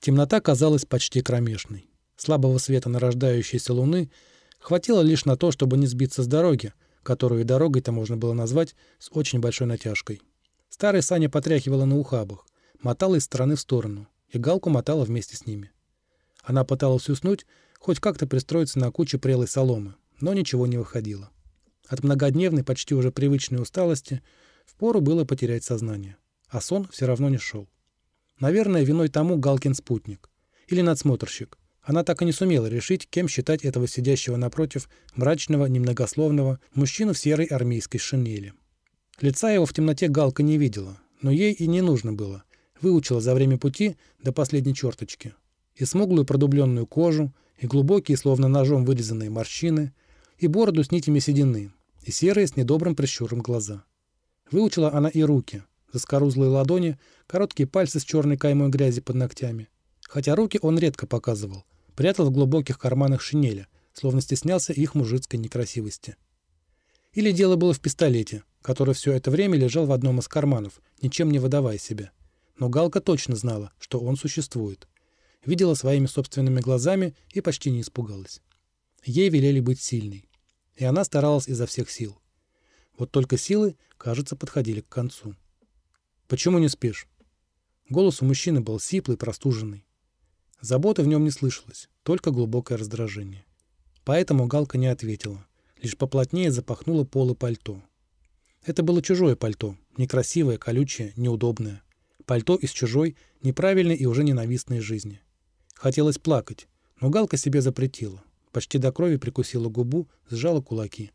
Темнота казалась почти кромешной. Слабого света нарождающейся луны хватило лишь на то, чтобы не сбиться с дороги, которую и дорогой-то можно было назвать с очень большой натяжкой. Старая Саня потряхивала на ухабах, мотала из стороны в сторону, и Галку мотала вместе с ними. Она пыталась уснуть, хоть как-то пристроиться на куче прелой соломы, но ничего не выходило. От многодневной, почти уже привычной усталости впору было потерять сознание, а сон все равно не шел. Наверное, виной тому Галкин спутник. Или надсмотрщик. Она так и не сумела решить, кем считать этого сидящего напротив мрачного, немногословного мужчину в серой армейской шинели. Лица его в темноте Галка не видела, но ей и не нужно было. Выучила за время пути до последней черточки. И смуглую продубленную кожу, и глубокие, словно ножом вырезанные морщины, и бороду с нитями седины, и серые с недобрым прищуром глаза. Выучила она и руки, заскорузлые ладони, короткие пальцы с черной каймой грязи под ногтями. Хотя руки он редко показывал, прятал в глубоких карманах шинели, словно стеснялся их мужицкой некрасивости. Или дело было в пистолете, который все это время лежал в одном из карманов, ничем не выдавая себя. Но Галка точно знала, что он существует. Видела своими собственными глазами и почти не испугалась. Ей велели быть сильной. И она старалась изо всех сил. Вот только силы, кажется, подходили к концу. «Почему не спишь?» Голос у мужчины был сиплый, простуженный. Заботы в нем не слышалось, только глубокое раздражение. Поэтому Галка не ответила, лишь поплотнее запахнула полы пальто. Это было чужое пальто, некрасивое, колючее, неудобное. Пальто из чужой, неправильной и уже ненавистной жизни. Хотелось плакать, но Галка себе запретила. Почти до крови прикусила губу, сжала кулаки.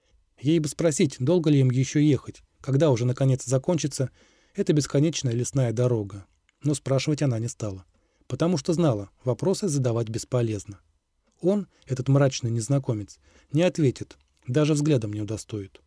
Ей бы спросить, долго ли им еще ехать, когда уже наконец закончится эта бесконечная лесная дорога. Но спрашивать она не стала, потому что знала, вопросы задавать бесполезно. Он, этот мрачный незнакомец, не ответит, даже взглядом не удостоит.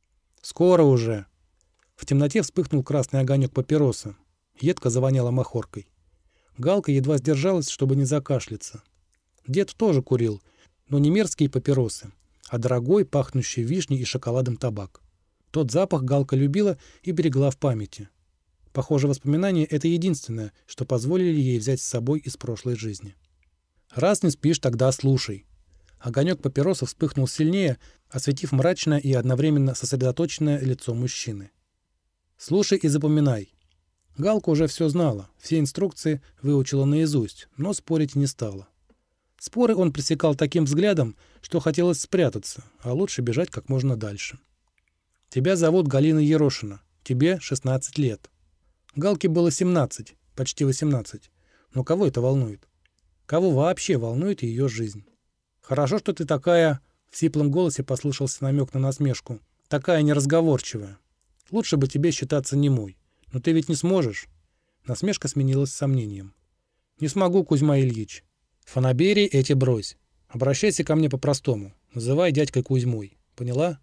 «Скоро уже!» В темноте вспыхнул красный огонек папироса. Едко завоняло махоркой. Галка едва сдержалась, чтобы не закашляться. Дед тоже курил, но не мерзкие папиросы, а дорогой, пахнущий вишней и шоколадом табак. Тот запах Галка любила и берегла в памяти. Похоже, воспоминания — это единственное, что позволили ей взять с собой из прошлой жизни. «Раз не спишь, тогда слушай». Огонек папироса вспыхнул сильнее, осветив мрачное и одновременно сосредоточенное лицо мужчины. «Слушай и запоминай». Галка уже все знала, все инструкции выучила наизусть, но спорить не стала. Споры он пресекал таким взглядом, что хотелось спрятаться, а лучше бежать как можно дальше. «Тебя зовут Галина Ерошина. Тебе 16 лет». Галке было 17, почти 18. Но кого это волнует? Кого вообще волнует ее жизнь? «Хорошо, что ты такая...» В сиплом голосе послышался намек на насмешку. «Такая неразговорчивая. Лучше бы тебе считаться немой. Но ты ведь не сможешь». Насмешка сменилась сомнением. «Не смогу, Кузьма Ильич. Фанаберии эти брось. Обращайся ко мне по-простому. Называй дядькой Кузьмой. Поняла?»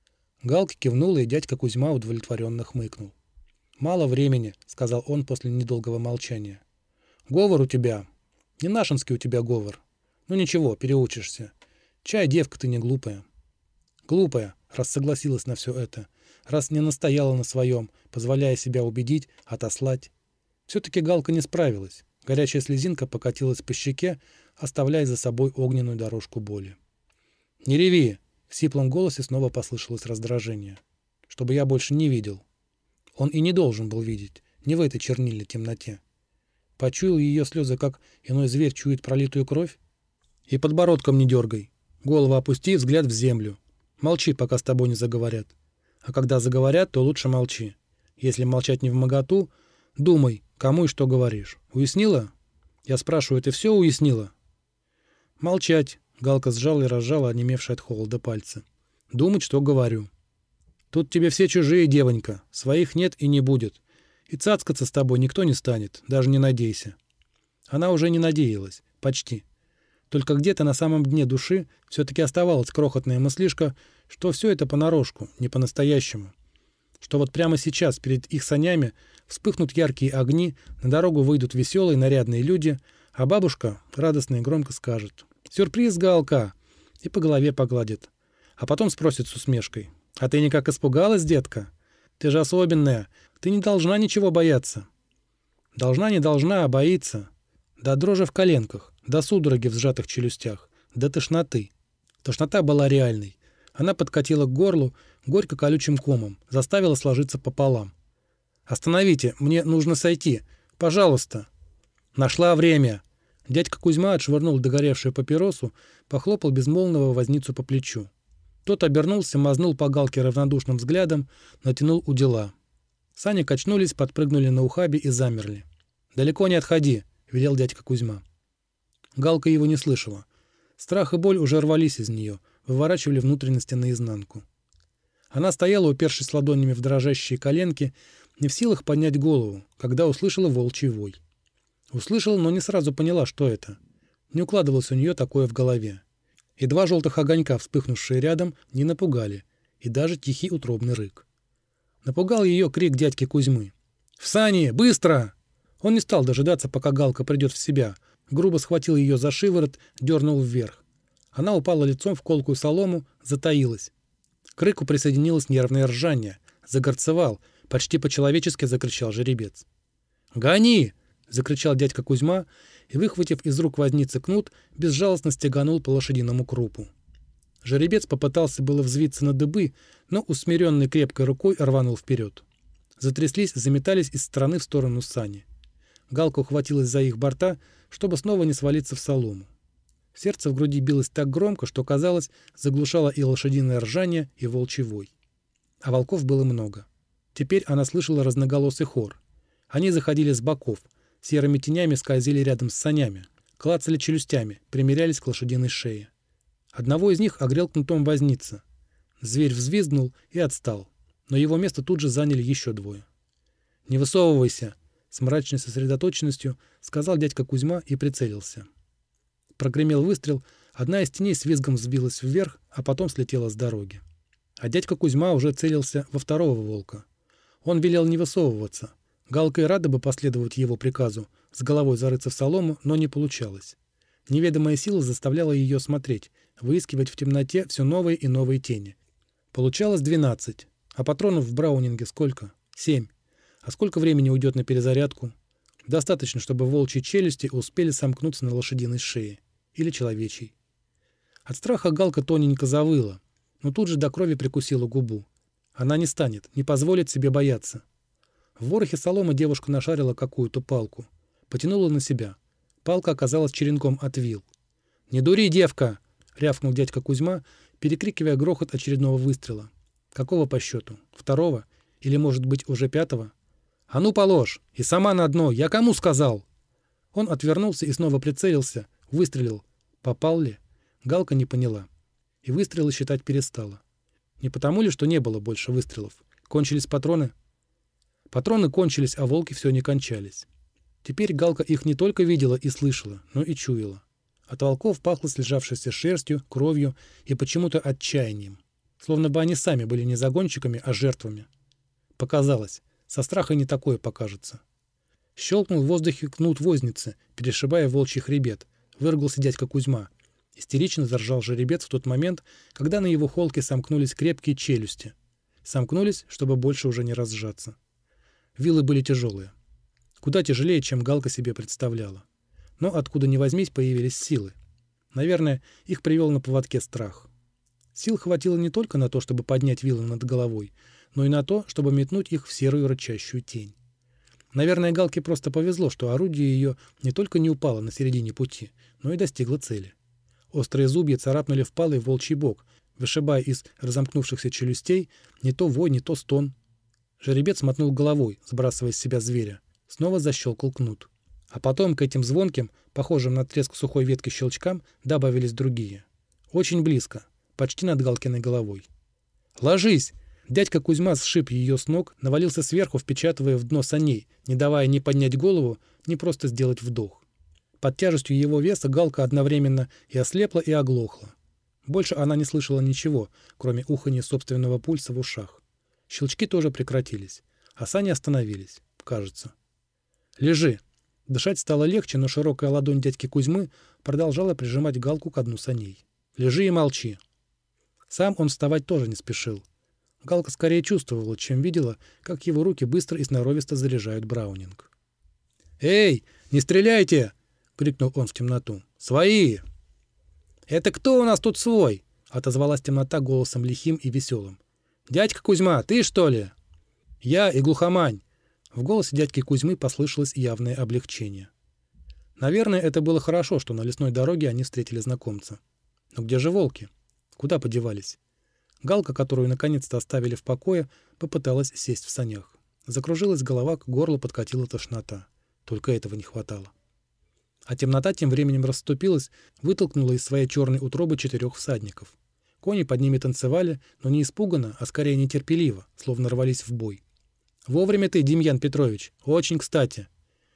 Галка кивнула, и дядька Кузьма удовлетворенно хмыкнул. «Мало времени», — сказал он после недолгого молчания. «Говор у тебя. Не нашинский у тебя говор. Ну ничего, переучишься. Чай, девка, ты не глупая». «Глупая», раз согласилась на все это, раз не настояла на своем, позволяя себя убедить, отослать. Все-таки Галка не справилась. Горячая слезинка покатилась по щеке, оставляя за собой огненную дорожку боли. «Не реви!» — в сиплом голосе снова послышалось раздражение. «Чтобы я больше не видел». Он и не должен был видеть, не в этой чернильной темноте. Почуял ее слезы, как иной зверь чует пролитую кровь? «И подбородком не дергай. Голову опусти, взгляд в землю. Молчи, пока с тобой не заговорят. А когда заговорят, то лучше молчи. Если молчать не вмоготу, думай, кому и что говоришь. Уяснила? Я спрашиваю, ты все уяснила?» «Молчать», — Галка сжала и разжала онемевшие от холода пальцы. «Думать, что говорю. Тут тебе все чужие, девонька. Своих нет и не будет. И цацкаться с тобой никто не станет, даже не надейся». Она уже не надеялась. Почти. Только где-то на самом дне души все-таки оставалась крохотная мыслишка, что все это понарошку, не по-настоящему. Что вот прямо сейчас перед их санями вспыхнут яркие огни, на дорогу выйдут веселые нарядные люди, а бабушка радостно и громко скажет: «Сюрприз, Галка!» и по голове погладит. А потом спросит с усмешкой: «А ты никак испугалась, детка? Ты же особенная, ты не должна ничего бояться». Должна, не должна, а боится. до дрожи в коленках, до судороги в сжатых челюстях, до тошноты. Тошнота была реальной. Она подкатила к горлу горько-колючим комом, заставила сложиться пополам. «Остановите, мне нужно сойти. Пожалуйста!» «Нашла время!» Дядька Кузьма отшвырнул догоревшую папиросу, похлопал безмолвного возницу по плечу. Тот обернулся, мазнул по Галке равнодушным взглядом, натянул удила. Сани качнулись, подпрыгнули на ухабе и замерли. «Далеко не отходи!» — велел дядька Кузьма. Галка его не слышала. Страх и боль уже рвались из нее, выворачивали внутренности наизнанку. Она стояла, упершись ладонями в дрожащие коленки, не в силах поднять голову, когда услышала волчий вой. Услышала, но не сразу поняла, что это. Не укладывалось у нее такое в голове. И два желтых огонька, вспыхнувшие рядом, не напугали, и даже тихий утробный рык. Напугал ее крик дядьки Кузьмы. «В сани! Быстро!» Он не стал дожидаться, пока Галка придет в себя, грубо схватил ее за шиворот, дернул вверх. Она упала лицом в колкую солому, затаилась. К рыку присоединилось нервное ржание. Загорцевал, почти по-человечески закричал жеребец. «Гони!» — закричал дядька Кузьма и, выхватив из рук возницы кнут, безжалостно стеганул по лошадиному крупу. Жеребец попытался было взвиться на дыбы, но усмиренный крепкой рукой рванул вперед. Затряслись, заметались из стороны в сторону сани. Галка ухватилась за их борта, чтобы снова не свалиться в солому. Сердце в груди билось так громко, что, казалось, заглушало и лошадиное ржание, и волчий вой. А волков было много. Теперь она слышала разноголосый хор. Они заходили с боков, серыми тенями скользили рядом с санями, клацали челюстями, примерялись к лошадиной шее. Одного из них огрел кнутом возница. Зверь взвизгнул и отстал, но его место тут же заняли еще двое. «Не высовывайся!» — с мрачной сосредоточенностью сказал дядька Кузьма и прицелился. Прогремел выстрел, одна из теней с визгом взбилась вверх, а потом слетела с дороги. А дядька Кузьма уже целился во второго волка. Он велел не высовываться. Галка и рада бы последовать его приказу, с головой зарыться в солому, но не получалось. Неведомая сила заставляла ее смотреть, выискивать в темноте все новые и новые тени. Получалось 12, а патронов в браунинге сколько? 7. А сколько времени уйдет на перезарядку? Достаточно, чтобы волчьи челюсти успели сомкнуться на лошадиной шее. Или человечьей. От страха Галка тоненько завыла, но тут же до крови прикусила губу. Она не станет, не позволит себе бояться. В ворохе соломы девушка нашарила какую-то палку. Потянула на себя. Палка оказалась черенком от вил. «Не дури, девка!» — рявкнул дядька Кузьма, перекрикивая грохот очередного выстрела. Какого по счету? Второго? Или, может быть, уже 5-го? «А ну, положь! И сама на дно! Я кому сказал?» Он отвернулся и снова прицелился, выстрелил. Попал ли? Галка не поняла. И выстрелы считать перестала. Не потому ли, что не было больше выстрелов? Кончились патроны? Патроны кончились, а волки все не кончались. Теперь Галка их не только видела и слышала, но и чуяла. От волков пахло слежавшейся шерстью, кровью и почему-то отчаянием. Словно бы они сами были не загонщиками, а жертвами. Показалось. Со страха не такое покажется. Щелкнул в воздухе кнут возницы, перешибая волчий хребет. Выругался дядька Кузьма. Истерично заржал жеребец в тот момент, когда на его холке сомкнулись крепкие челюсти. Сомкнулись, чтобы больше уже не разжаться. Вилы были тяжелые. Куда тяжелее, чем Галка себе представляла. Но откуда ни возьмись, появились силы. Наверное, их привел на поводке страх. Сил хватило не только на то, чтобы поднять вилы над головой, но и на то, чтобы метнуть их в серую рычащую тень. Наверное, Галке просто повезло, что орудие ее не только не упало на середине пути, но и достигло цели. Острые зубья царапнули впалый волчий бок, вышибая из разомкнувшихся челюстей не то вой, не то стон. Жеребец мотнул головой, сбрасывая с себя зверя. Снова защелкал кнут. А потом к этим звонким, похожим на треск сухой ветки щелчкам, добавились другие. Очень близко, почти над Галкиной головой. «Ложись!» Дядька Кузьма сшиб ее с ног, навалился сверху, впечатывая в дно саней, не давая ни поднять голову, ни просто сделать вдох. Под тяжестью его веса Галка одновременно и ослепла, и оглохла. Больше она не слышала ничего, кроме уханья собственного пульса в ушах. Щелчки тоже прекратились, а сани остановились, кажется. «Лежи!» Дышать стало легче, но широкая ладонь дядьки Кузьмы продолжала прижимать Галку к дну саней. «Лежи и молчи!» Сам он вставать тоже не спешил. Галка скорее чувствовала, чем видела, как его руки быстро и сноровисто заряжают браунинг. «Эй, не стреляйте!» — крикнул он в темноту. «Свои!» «Это кто у нас тут свой?» — отозвалась темнота голосом лихим и веселым. «Дядька Кузьма, ты что ли?» «Я и глухомань!» В голосе дядьки Кузьмы послышалось явное облегчение. Наверное, это было хорошо, что на лесной дороге они встретили знакомца. Но где же волки? Куда подевались? Галка, которую наконец-то оставили в покое, попыталась сесть в санях. Закружилась голова, к горлу подкатила тошнота. Только этого не хватало. А темнота тем временем расступилась, вытолкнула из своей черной утробы 4 всадников. Кони под ними танцевали, но не испуганно, а скорее нетерпеливо, словно рвались в бой. «Вовремя ты, Демьян Петрович, очень кстати!»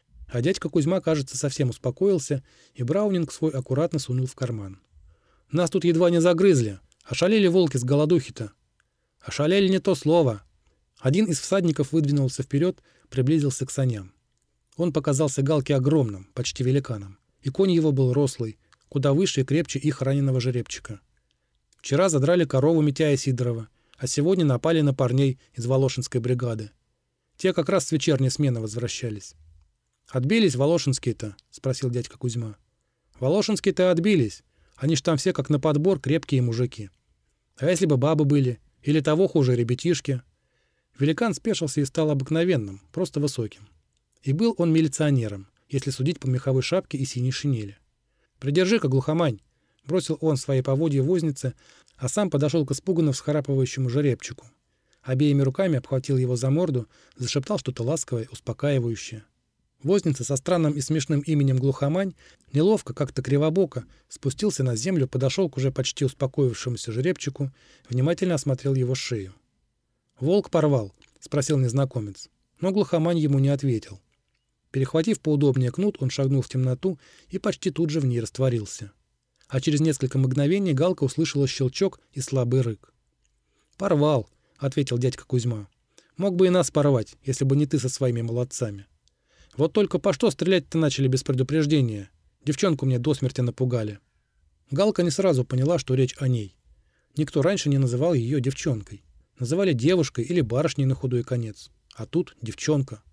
А дядька Кузьма, кажется, совсем успокоился, и браунинг свой аккуратно сунул в карман. «Нас тут едва не загрызли. Ошалели волки с голодухи-то». «Ошалели не то слово». Один из всадников выдвинулся вперед, приблизился к саням. Он показался Галке огромным, почти великаном, и конь его был рослый, куда выше и крепче их раненого жеребчика. Вчера задрали корову Митяя Сидорова, а сегодня напали на парней из Волошинской бригады. Те как раз с вечерней смены возвращались. «Отбились Волошинские-то?» — спросил дядька Кузьма. «Волошинские-то отбились. Они ж там все как на подбор крепкие мужики. А если бы бабы были? Или того хуже ребятишки?» Великан спешился и стал обыкновенным, просто высоким. И был он милиционером, если судить по меховой шапке и синей шинели. «Придержи-ка, глухомань!» — бросил он своей поводье вознице, а сам подошел к испуганно всхрапывающему жеребчику. Обеими руками обхватил его за морду, зашептал что-то ласковое, успокаивающее. Возница со странным и смешным именем Глухомань, неловко, как-то кривобоко, спустился на землю, подошел к уже почти успокоившемуся жеребчику, внимательно осмотрел его шею. «Волк порвал?» — спросил незнакомец. Но Глухомань ему не ответил. Перехватив поудобнее кнут, он шагнул в темноту и почти тут же в ней растворился. А через несколько мгновений Галка услышала щелчок и слабый рык. «Порвал», — ответил дядька Кузьма. «Мог бы и нас порвать, если бы не ты со своими молодцами. Вот только по что стрелять-то начали без предупреждения? Девчонку мне до смерти напугали». Галка не сразу поняла, что речь о ней. Никто раньше не называл ее девчонкой. Называли девушкой или барышней на худой конец. А тут девчонка.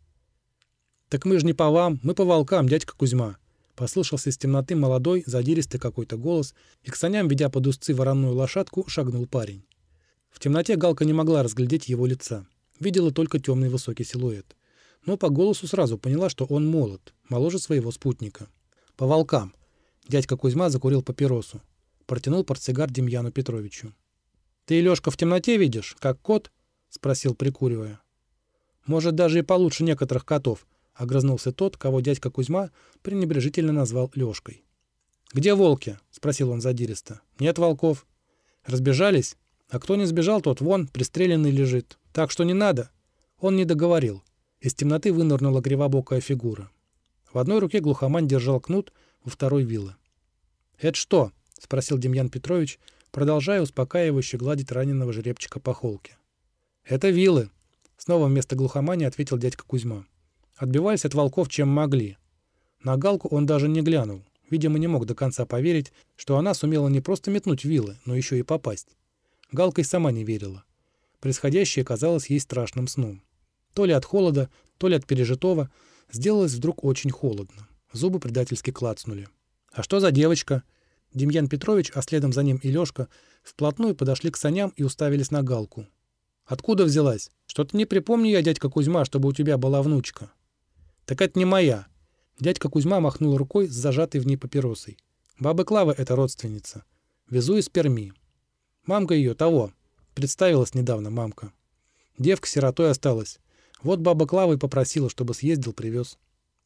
«Так мы же не по вам, мы по волкам, дядька Кузьма», — послышался из темноты молодой, задиристый какой-то голос, и к саням, ведя под узцы вороную лошадку, шагнул парень. В темноте Галка не могла разглядеть его лица. Видела только темный высокий силуэт. Но по голосу сразу поняла, что он молод, моложе своего спутника. «По волкам». Дядька Кузьма закурил папиросу. Протянул портсигар Демьяну Петровичу. «Ты, Лёшка, в темноте видишь, как кот?» — спросил, прикуривая. «Может, даже и получше некоторых котов», — огрызнулся тот, кого дядька Кузьма пренебрежительно назвал Лёшкой. «Где волки?» — спросил он задиристо. «Нет волков». «Разбежались? А кто не сбежал, тот вон, пристреленный лежит. Так что не надо». Он не договорил. Из темноты вынырнула кривобокая фигура. В одной руке глухомань держал кнут, во второй — вилы. «Это что?» — спросил Демьян Петрович, продолжая успокаивающе гладить раненого жеребчика по холке. «Это вилы», — снова вместо глухомани ответил дядька Кузьма. Отбивались от волков чем могли. На Галку он даже не глянул. Видимо, не мог до конца поверить, что она сумела не просто метнуть вилы, но еще и попасть. Галка и сама не верила. Происходящее казалось ей страшным сном. То ли от холода, то ли от пережитого, сделалось вдруг очень холодно. Зубы предательски клацнули. «А что за девочка?» Демьян Петрович, а следом за ним и Лёшка, вплотную подошли к саням и уставились на Галку. «Откуда взялась? Что-то не припомню я, дядька Кузьма, чтобы у тебя была внучка». «Так это не моя». Дядька Кузьма махнул рукой с зажатой в ней папиросой. «Баба Клава — это родственница. Везу из Перми. Мамка ее того. Представилась недавно мамка. Девка сиротой осталась. Вот баба Клава и попросила, чтобы съездил, привез».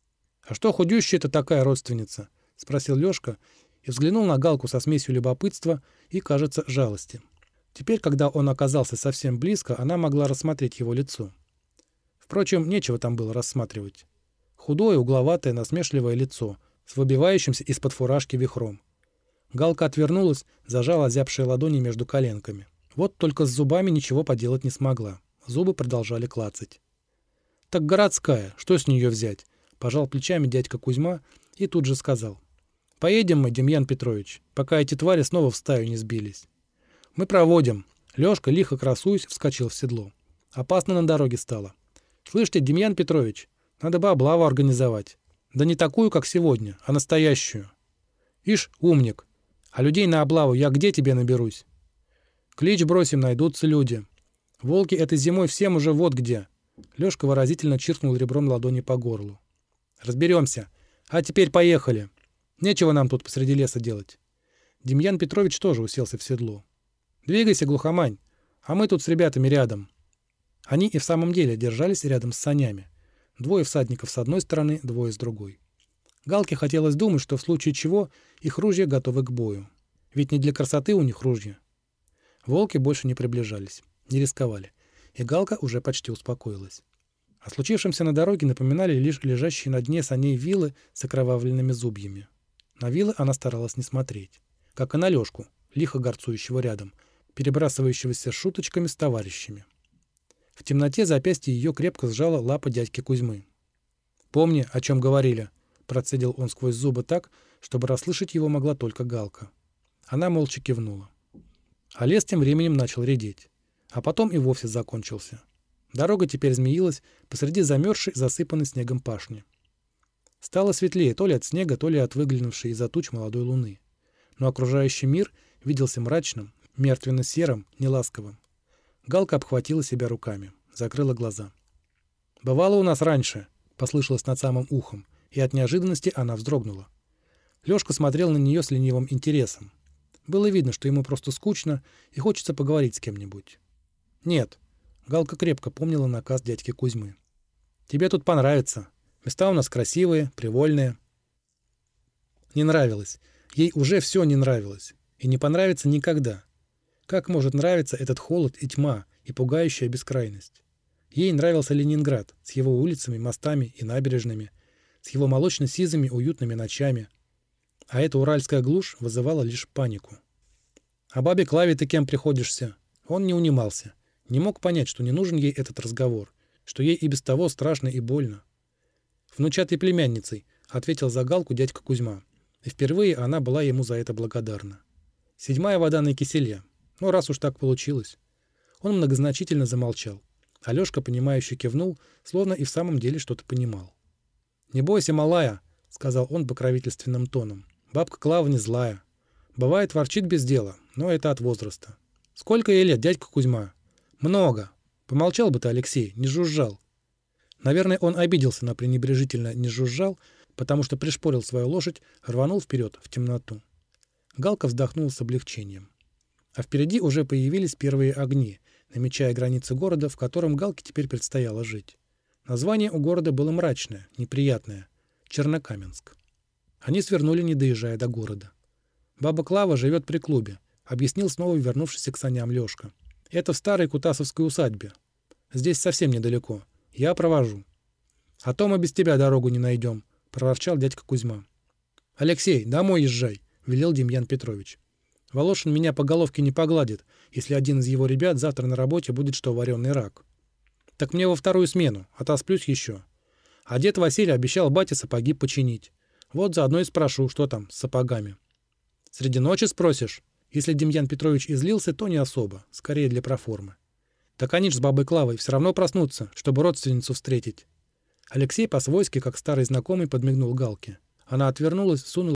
«А что худющая-то такая родственница?» — спросил Лёшка и взглянул на Галку со смесью любопытства и, кажется, жалости. Теперь, когда он оказался совсем близко, она могла рассмотреть его лицо. Впрочем, нечего там было рассматривать. Худое, угловатое, насмешливое лицо с выбивающимся из-под фуражки вихром. Галка отвернулась, зажала озябшие ладони между коленками. Вот только с зубами ничего поделать не смогла. Зубы продолжали клацать. «Так городская, что с нее взять?» — пожал плечами дядька Кузьма и тут же сказал. «Поедем мы, Демьян Петрович, пока эти твари снова в стаю не сбились». «Мы проводим». Лёшка, лихо красуясь, вскочил в седло. Опасно на дороге стало. «Слышите, Демьян Петрович, надо бы облаву организовать. Да не такую, как сегодня, а настоящую. Ишь, умник. А людей на облаву я где тебе наберусь? Клич бросим, найдутся люди. Волки этой зимой всем уже вот где. Лёшка выразительно чиркнул ребром ладони по горлу. Разберемся. А теперь поехали. Нечего нам тут посреди леса делать. Демьян Петрович тоже уселся в седло. Двигайся, глухомань, а мы тут с ребятами рядом. Они и в самом деле держались рядом с санями. Двое всадников с одной стороны, двое с другой. Галке хотелось думать, что в случае чего их ружья готовы к бою. Ведь не для красоты у них ружья. Волки больше не приближались, не рисковали, и Галка уже почти успокоилась. О случившемся на дороге напоминали лишь лежащие на дне саней вилы с окровавленными зубьями. На вилы она старалась не смотреть, как и на Лёшку, лихо горцующего рядом, перебрасывающегося шуточками с товарищами. В темноте запястье ее крепко сжала лапа дядьки Кузьмы. «Помни, о чем говорили», — процедил он сквозь зубы так, чтобы расслышать его могла только Галка. Она молча кивнула. А лес тем временем начал редеть. А потом и вовсе закончился. Дорога теперь змеилась посреди замерзшей, засыпанной снегом пашни. Стало светлее то ли от снега, то ли от выглянувшей из-за туч молодой луны. Но окружающий мир виделся мрачным, мертвенно-серым, неласковым. Галка обхватила себя руками, закрыла глаза. «Бывало у нас раньше», — послышалось над самым ухом, и от неожиданности она вздрогнула. Лёшка смотрел на нее с ленивым интересом. Было видно, что ему просто скучно и хочется поговорить с кем-нибудь. «Нет», — Галка крепко помнила наказ дядьки Кузьмы. «Тебе тут понравится. Места у нас красивые, привольные». Не нравилось. Ей уже все не нравилось. И не понравится никогда. Как может нравиться этот холод и тьма, и пугающая бескрайность? Ей нравился Ленинград с его улицами, мостами и набережными, с его молочно-сизыми уютными ночами. А эта уральская глушь вызывала лишь панику. «А бабе Клаве ты кем приходишься?» Он не унимался. Не мог понять, что не нужен ей этот разговор, что ей и без того страшно и больно. «Внучатой племянницей», — ответил за Галку дядька Кузьма. И впервые она была ему за это благодарна. 7-я вода на киселе. Ну, раз уж так получилось. Он многозначительно замолчал. Алёшка, понимающе кивнул, словно и в самом деле что-то понимал. «Не бойся, малая», — сказал он покровительственным тоном. «Бабка Клава не злая. Бывает, ворчит без дела, но это от возраста. Сколько ей лет, дядька Кузьма?» «Много. Помолчал бы ты, Алексей, не жужжал». Наверное, он обиделся на пренебрежительно «не жужжал», потому что пришпорил свою лошадь, рванул вперед, в темноту. Галка вздохнула с облегчением. А впереди уже появились первые огни, намечая границы города, в котором Галке теперь предстояло жить. Название у города было мрачное, неприятное — Чернокаменск. Они свернули, не доезжая до города. «Баба Клава живет при клубе», — объяснил снова вернувшийся к саням Лёшка. «Это в старой Кутасовской усадьбе. Здесь совсем недалеко. Я провожу». «А то мы без тебя дорогу не найдем», — проворчал дядька Кузьма. «Алексей, домой езжай», — велел Демьян Петрович. «Волошин меня по головке не погладит, если один из его ребят завтра на работе будет что вареный рак. Так мне во вторую смену, отосплюсь еще. А дед Василий обещал бате сапоги починить. Вот заодно и спрошу, что там с сапогами». «Среди ночи спросишь?» Если Демьян Петрович излился, то не особо, скорее для проформы. «Так они ж с бабой Клавой все равно проснутся, чтобы родственницу встретить». Алексей по-свойски, как старый знакомый, подмигнул Галке. Она отвернулась, сунула